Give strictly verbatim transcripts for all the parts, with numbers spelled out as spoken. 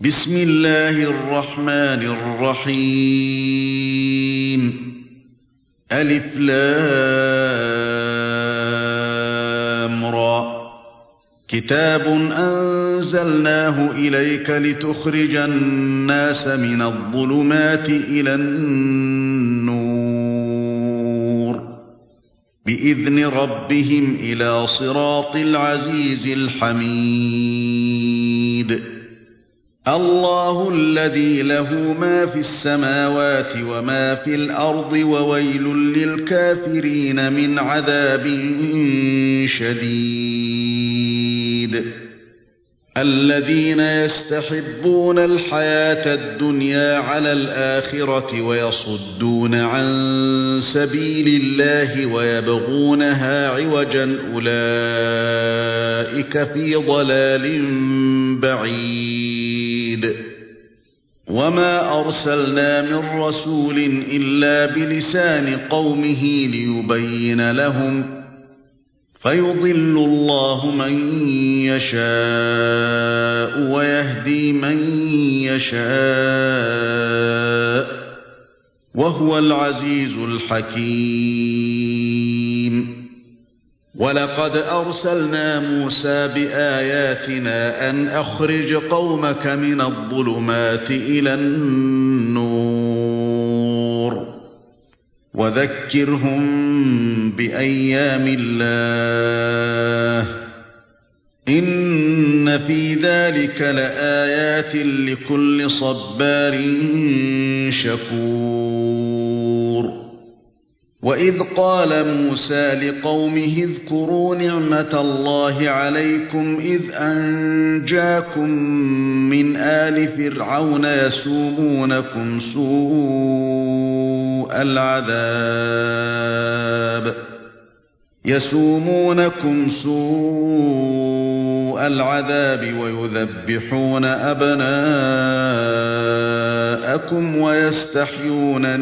بسم الله الرحمن الرحيم ألف لام را كتاب أنزلناه إليك لتخرج الناس من الظلمات إلى النور بإذن ربهم إلى صراط العزيز الحميد الله الذي له ما في السماوات وما في الأرض وويل للكافرين من عذاب شديد الذين يستحبون الحياة الدنيا على الآخرة ويصدون عن سبيل الله ويبغونها عوجا أولئك في ضلال بعيد وما أرسلنا من رسول إلا بلسان قومه ليبين لهم فيضل الله من يشاء ويهدي من يشاء وهو العزيز الحكيم ولقد أرسلنا موسى بآياتنا أن أخرج قومك من الظلمات إلى النور وذكرهم بأيام الله إن في ذلك لآيات لكل صبار شكور وإذ قال موسى لقومه اذكروا نعمة الله عليكم إذ أنجاكم من آل فرعون يسومونكم سوء العذاب يسومونكم سوء العذاب ويذبحون أبناءكم ويستحيون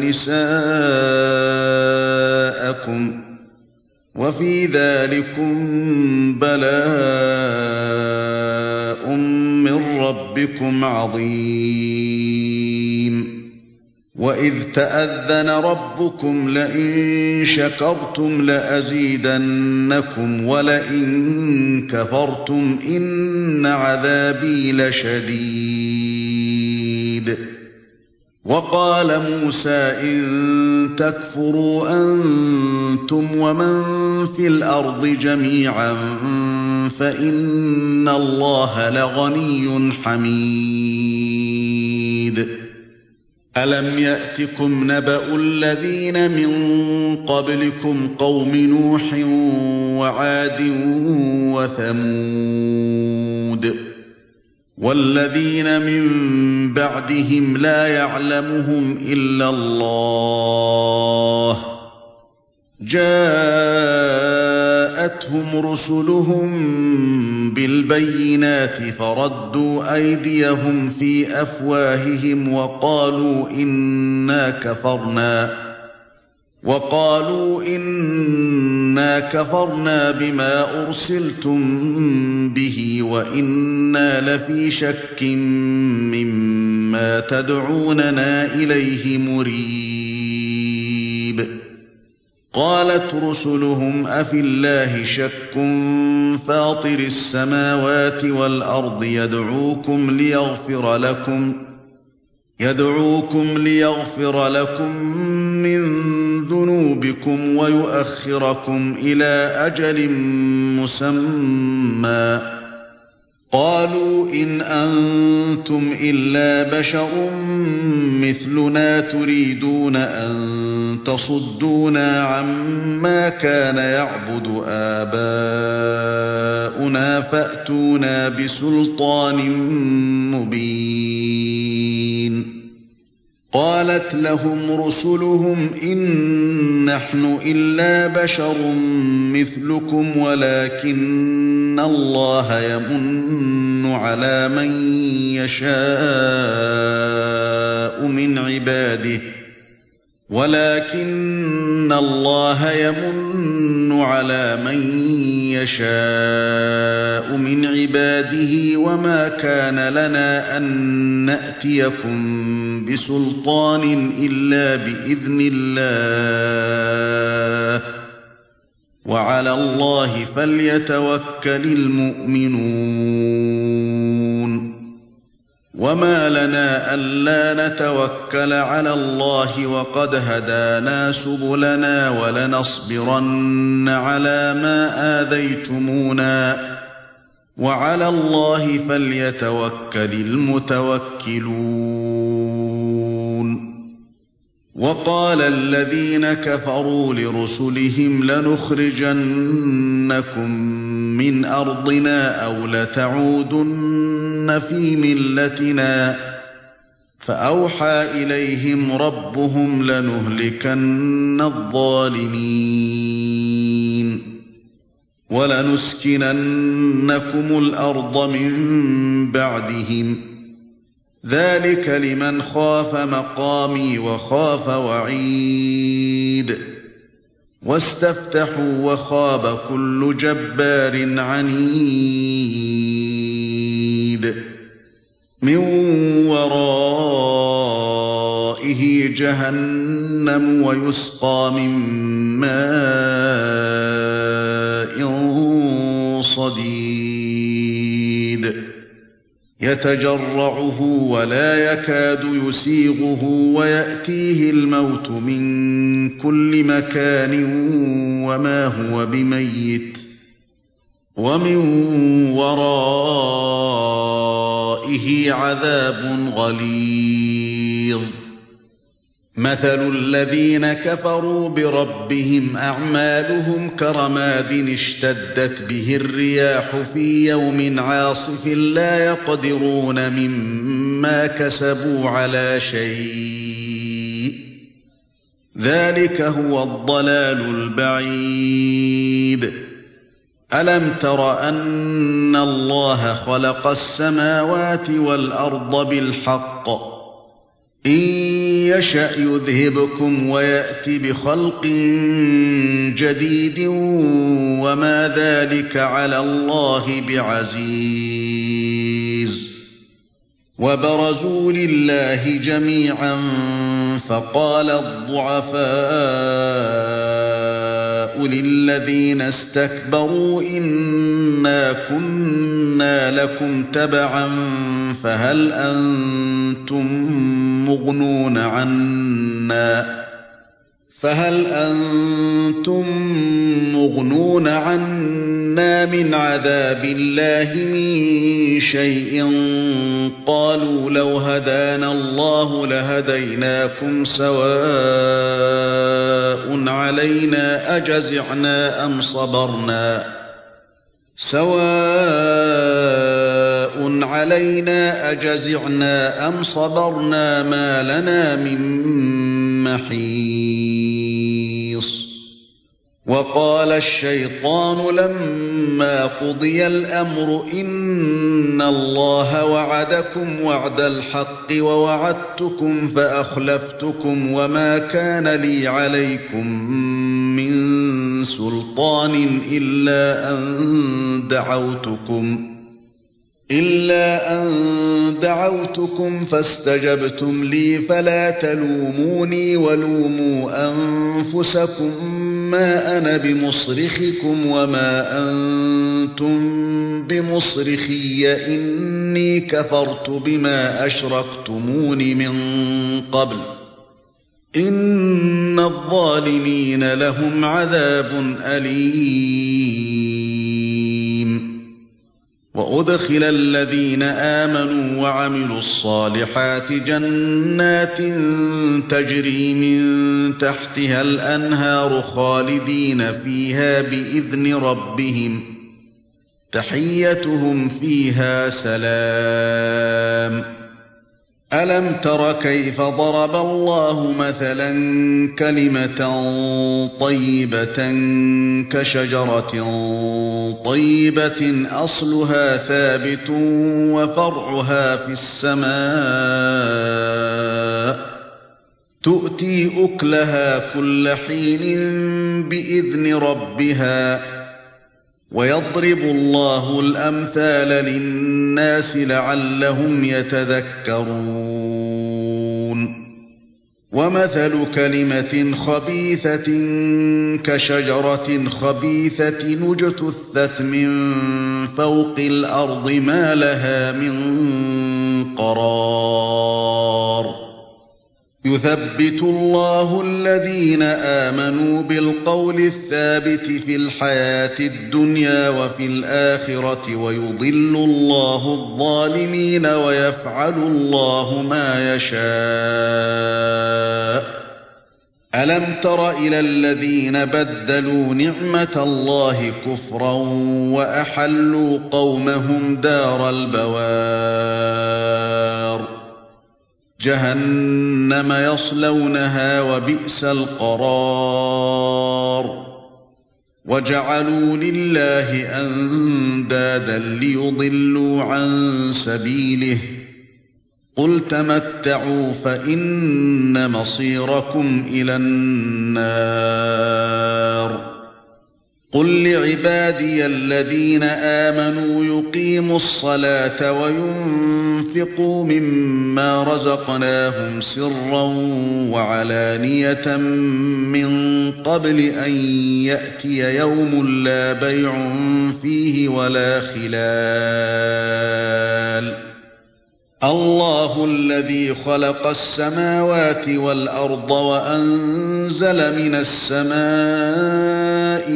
نساءكم وفي ذلكم بلاء من ربكم عظيم وإذ تأذن ربكم لئن شكرتم لأزيدنكم ولئن كفرتم إن عذابي لشديد وقال موسى إن تكفروا أنتم ومن في الأرض جميعا فإن الله لغني حميد ألم يأتكم نبأ الذين من قبلكم قوم نوح وعاد وثمود والذين من بعدهم لا يعلمهم إلا الله جاءتهم رسلهم بالبينات فردوا أيديهم في أفواههم وقالوا إنا كفرنا وقالوا إنا كفرنا بما أرسلتم به وإنا لفي شك مما تدعوننا إليه مريب قالت رسلهم أفي الله شك فاطر السماوات والأرض يدعوكم ليغفر لكم يدعوكم ليغفر لكم من ذنوبكم ويؤخركم إلى أجل مسمى قالوا إن أنتم إلا بشر مثلنا تريدون أن تصدونا عما كان يعبد آباؤنا فأتونا بسلطان مبين قالت لهم رسلهم إن نحن إلا بشر مثلكم ولكن الله يمن على من يشاء من عباده ولكن الله يمن على من يشاء من عباده وما كان لنا أن نأتيكم بسلطان إلا بإذن الله وعلى الله فليتوكل المؤمنون وما لنا ألا نتوكل على الله وقد هدانا سبلنا ولنصبرن على ما آذيتمونا وعلى الله فليتوكل المتوكلون وقال الذين كفروا لرسلهم لنخرجنكم من أرضنا أو لتعودن في ملتنا فأوحى إليهم ربهم لنهلكن الظالمين ولنسكننكم الأرض من بعدهم ذلك لمن خاف مقامي وخاف وعيد واستفتحوا وخاب كل جبار عنيد من ورائه جهنم ويسقى من ماء صديد يتجرعه ولا يكاد يسيغه ويأتيه الموت من كل مكان وما هو بميت ومن ورائه عذاب غليظ مثل الذين كفروا بربهم أعمالهم كرماد اشتدت به الرياح في يوم عاصف لا يقدرون مما كسبوا على شيء ذلك هو الضلال البعيد ألم تر أن الله خلق السماوات والأرض بالحق إن يشأ يذهبكم ويأت بخلق جديد وما ذلك على الله بعزيز وبرزوا لله جميعا فقال الضعفاء للذين استكبروا إنا كنا لكم تبعا فهل أنتم مغنون عنا فهل أنتم مغنون عنا من عذاب الله من شيء قالوا لو هدانا الله لهديناكم سواء علينا أجزعنا أم صبرنا سواء علينا أجزعنا أم صبرنا ما لنا من محيص وقال الشيطان لما قضي الأمر إن الله وعدكم وعد الحق ووعدتكم فأخلفتكم وما كان لي عليكم من سلطان إلا أن دعوتكم إلا أن دعوتكم فاستجبتم لي فلا تلوموني ولوموا أنفسكم ما أنا بمصرخكم وما أنتم بمصرخي إني كفرت بما أشركتمون من قبل إن الظالمين لهم عذاب أليم وأدخل الذين آمنوا وعملوا الصالحات جنات تجري من تحتها الأنهار خالدين فيها بإذن ربهم تحيتهم فيها سلام ألم تر كيف ضرب الله مثلا كلمة طيبة كشجرة طيبة أصلها ثابت وفرعها في السماء تؤتي أكلها كل حين بإذن ربها ويضرب الله الأمثال للناس لعلهم يتذكرون ومثل كلمة خبيثة كشجرة خبيثة اجتثت من فوق الأرض ما لها من قرار يثبت الله الذين آمنوا بالقول الثابت في الحياة الدنيا وفي الآخرة ويضل الله الظالمين ويفعل الله ما يشاء ألم تر إلى الذين بدلوا نعمة الله كفرا وأحلوا قومهم دار البوار جهنم يصلونها وبئس القرار وجعلوا لله أندادا ليضلوا عن سبيله قل تمتعوا فإن مصيركم إلى النار قل لعبادي الذين آمنوا يقيموا الصلاة وينفقوا مما رزقناهم سرا وعلانية من قبل أن يأتي يوم لا بيع فيه ولا خلال الله الذي خلق السماوات والأرض وأنزل من السماء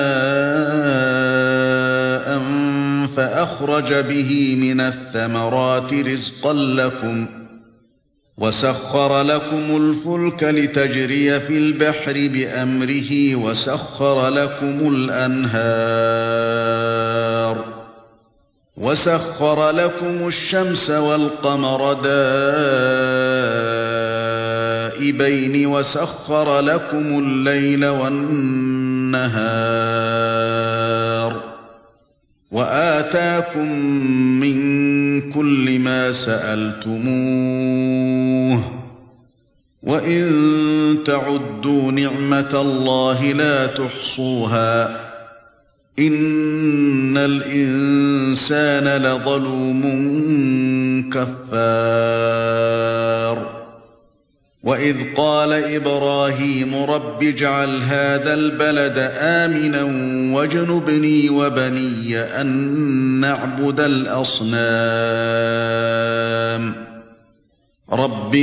ماء فأخرج به من الثمرات رزقا لكم وسخر لكم الفلك لتجري في البحر بأمره وسخر لكم الأنهار وسخر لكم الشمس والقمر دائبين وسخر لكم الليل والنهار وآتاكم من كل ما سألتموه وإن تعدوا نعمة الله لا تحصوها إن الإنسان لظلوم كفار وإذ قال إبراهيم رب اجعل هذا البلد آمنا واجنبني وبني أن نعبد الأصنام رب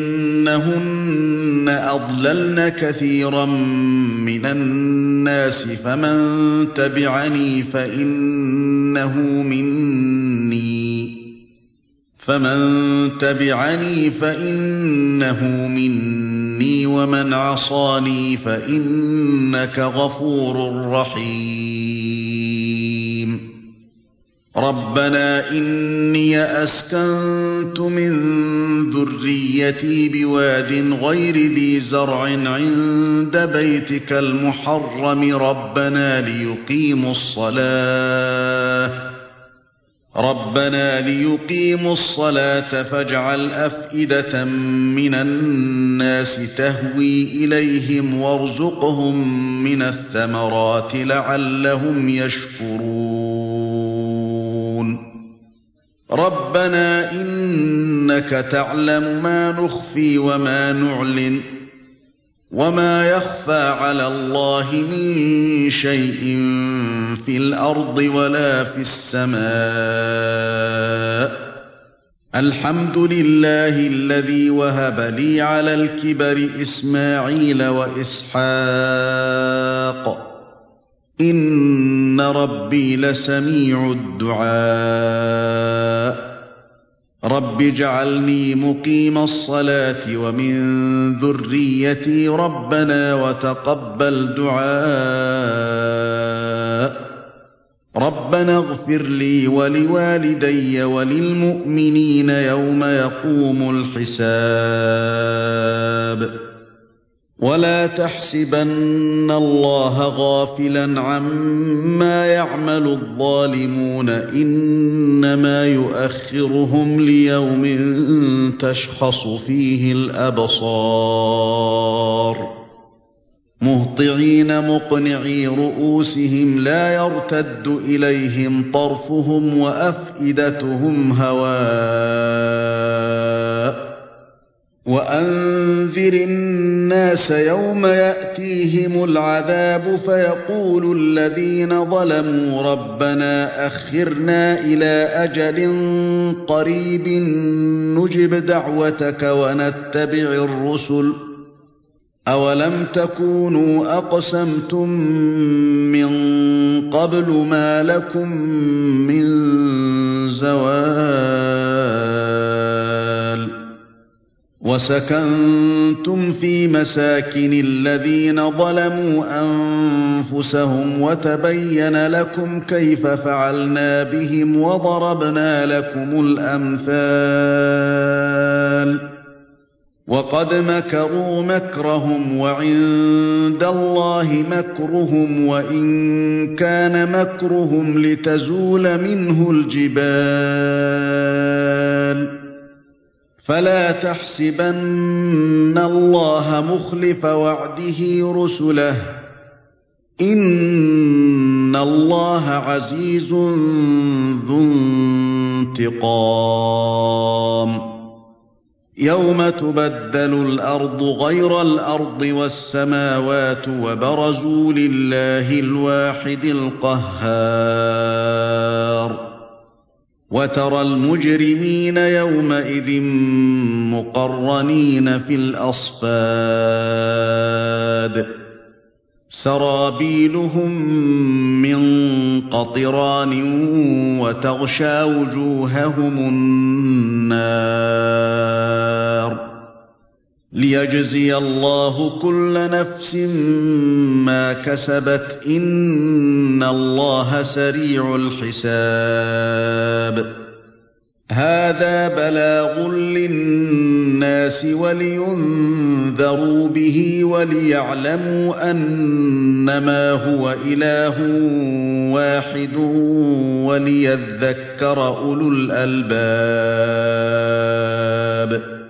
إنهن أضللن كثيرا من الناس فمن تبعني فإنه مني فمن تبعني فإنه مني ومن عصاني فإنك غفور رحيم ربنا إني أسكنت من ذريتي بواد غير ذي زرع عند بيتك المحرم ربنا ليقيموا الصلاة ربنا ليقيموا الصلاة فاجعل أفئدة من الناس تهوي إليهم وارزقهم من الثمرات لعلهم يشكرون ربنا إنك تعلم ما نخفي وما نعلن وما يخفى على الله من شيء في الأرض ولا في السماء الحمد لله الذي وهب لي على الكبر إسماعيل وإسحاق إن ربي لسميع الدعاء رب اجعلني مقيم الصلاة ومن ذريتي ربنا وتقبل دعاء ربنا اغفر لي ولوالدي وللمؤمنين يوم يقوم الحساب ولا تحسبن الله غافلا عما يعمل الظالمون إنما يؤخرهم ليوم تشخص فيه الأبصار مهطعين مقنعي رؤوسهم لا يرتد إليهم طرفهم وأفئدتهم هواء وأنذر الناس يوم يأتيهم العذاب فيقول الذين ظلموا ربنا أخرنا إلى أجل قريب نجب دعوتك ونتبع الرسل أولم تكونوا أقسمتم من قبل ما لكم من زوال وسكنتم في مساكن الذين ظلموا أنفسهم وتبين لكم كيف فعلنا بهم وضربنا لكم الأمثال وقد مكروا مكرهم وعند الله مكرهم وإن كان مكرهم لتزول منه الجبال فلا تحسبن الله مخلف وعده رسله إن الله عزيز ذو انتقام يوم تبدل الأرض غير الأرض والسماوات وبرزوا لله الواحد القهار وترى المجرمين يومئذ مقرنين في الأصفاد سرابيلهم من قطران وتغشى وجوههم النار ليجزي الله كل نفس ما كسبت إن الله سريع الحساب هذا بلاغ للناس ولينذروا به وليعلموا أنما هو إله واحد وليذكر أولو الألباب